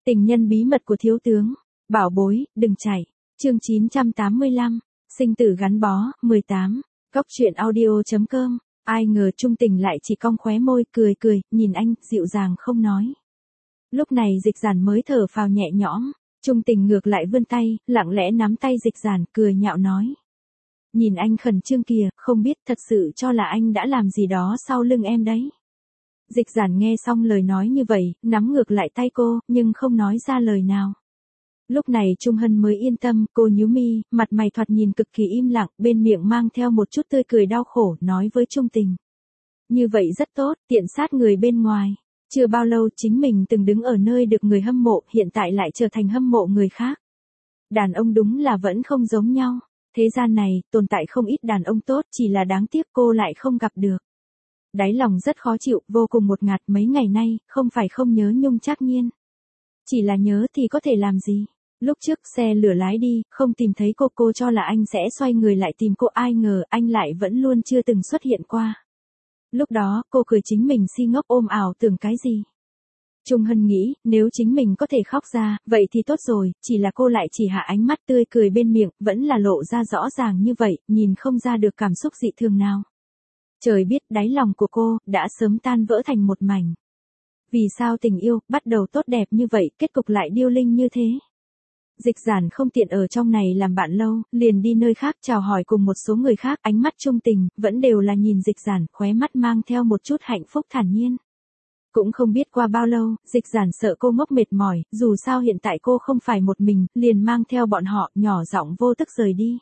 Tình nhân bí mật của thiếu tướng. Bảo bối, đừng chạy. Chương 985. Sinh tử gắn bó, 18. Cóc truyện audio.com. Ai ngờ Trung Tình lại chỉ cong khóe môi, cười, nhìn anh, dịu dàng không nói. Lúc này Dịch Giản mới thở phào nhẹ nhõm. Trung Tình ngược lại vươn tay, lặng lẽ nắm tay Dịch Giản, cười nhạo nói. Nhìn anh khẩn trương kìa, không biết thật sự cho là anh đã làm gì đó sau lưng em đấy. Dịch Giản nghe xong lời nói như vậy, nắm ngược lại tay cô, nhưng không nói ra lời nào. Lúc này Trung Hân mới yên tâm, cô nhíu mi, mặt mày thoạt nhìn cực kỳ im lặng, bên miệng mang theo một chút tươi cười đau khổ, nói với Trung Tình. Như vậy rất tốt, tiện sát người bên ngoài. Chưa bao lâu chính mình từng đứng ở nơi được người hâm mộ, hiện tại lại trở thành hâm mộ người khác. Đàn ông đúng là vẫn không giống nhau. Thế gian này, tồn tại không ít đàn ông tốt, chỉ là đáng tiếc cô lại không gặp được. Đáy lòng rất khó chịu, vô cùng một ngạt mấy ngày nay, không phải không nhớ Nhung Trác Nhiên. Chỉ là nhớ thì có thể làm gì. Lúc trước xe lửa lái đi, không tìm thấy cô cho là anh sẽ xoay người lại tìm cô, ai ngờ anh lại vẫn luôn chưa từng xuất hiện qua. Lúc đó, cô cười chính mình si ngốc ôm ảo tưởng cái gì. Trung Hân nghĩ, nếu chính mình có thể khóc ra, vậy thì tốt rồi, chỉ là cô lại chỉ hạ ánh mắt tươi cười bên miệng, vẫn là lộ ra rõ ràng như vậy, nhìn không ra được cảm xúc dị thường nào. Trời biết đáy lòng của cô, đã sớm tan vỡ thành một mảnh. Vì sao tình yêu, bắt đầu tốt đẹp như vậy, kết cục lại điêu linh như thế? Dịch Giản không tiện ở trong này làm bạn lâu, liền đi nơi khác chào hỏi cùng một số người khác, ánh mắt Trung Tình, vẫn đều là nhìn Dịch Giản, khóe mắt mang theo một chút hạnh phúc thản nhiên. Cũng không biết qua bao lâu, Dịch Giản sợ cô ngốc mệt mỏi, dù sao hiện tại cô không phải một mình, liền mang theo bọn họ, nhỏ giọng vô thức rời đi.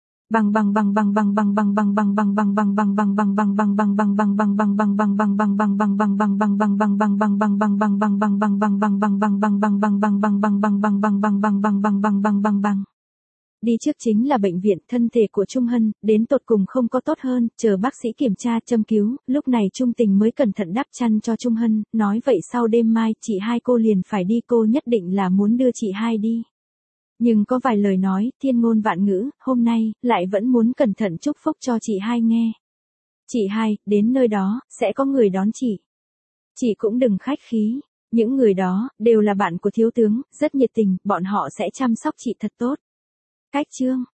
Đi trước chính là bệnh viện, thân thể của Trung Hân, đến tột cùng không có tốt hơn, chờ bác sĩ kiểm tra, châm cứu, lúc này Trung Tình mới cẩn thận đắp chăn cho Trung Hân, nói vậy sau đêm mai, chị hai cô liền phải đi, cô nhất định là muốn đưa chị hai đi. Nhưng có vài lời nói, thiên ngôn vạn ngữ, hôm nay, lại vẫn muốn cẩn thận chúc phúc cho chị hai nghe. Chị hai, đến nơi đó, sẽ có người đón chị. Chị cũng đừng khách khí, những người đó, đều là bạn của thiếu tướng, rất nhiệt tình, bọn họ sẽ chăm sóc chị thật tốt. Cách chương.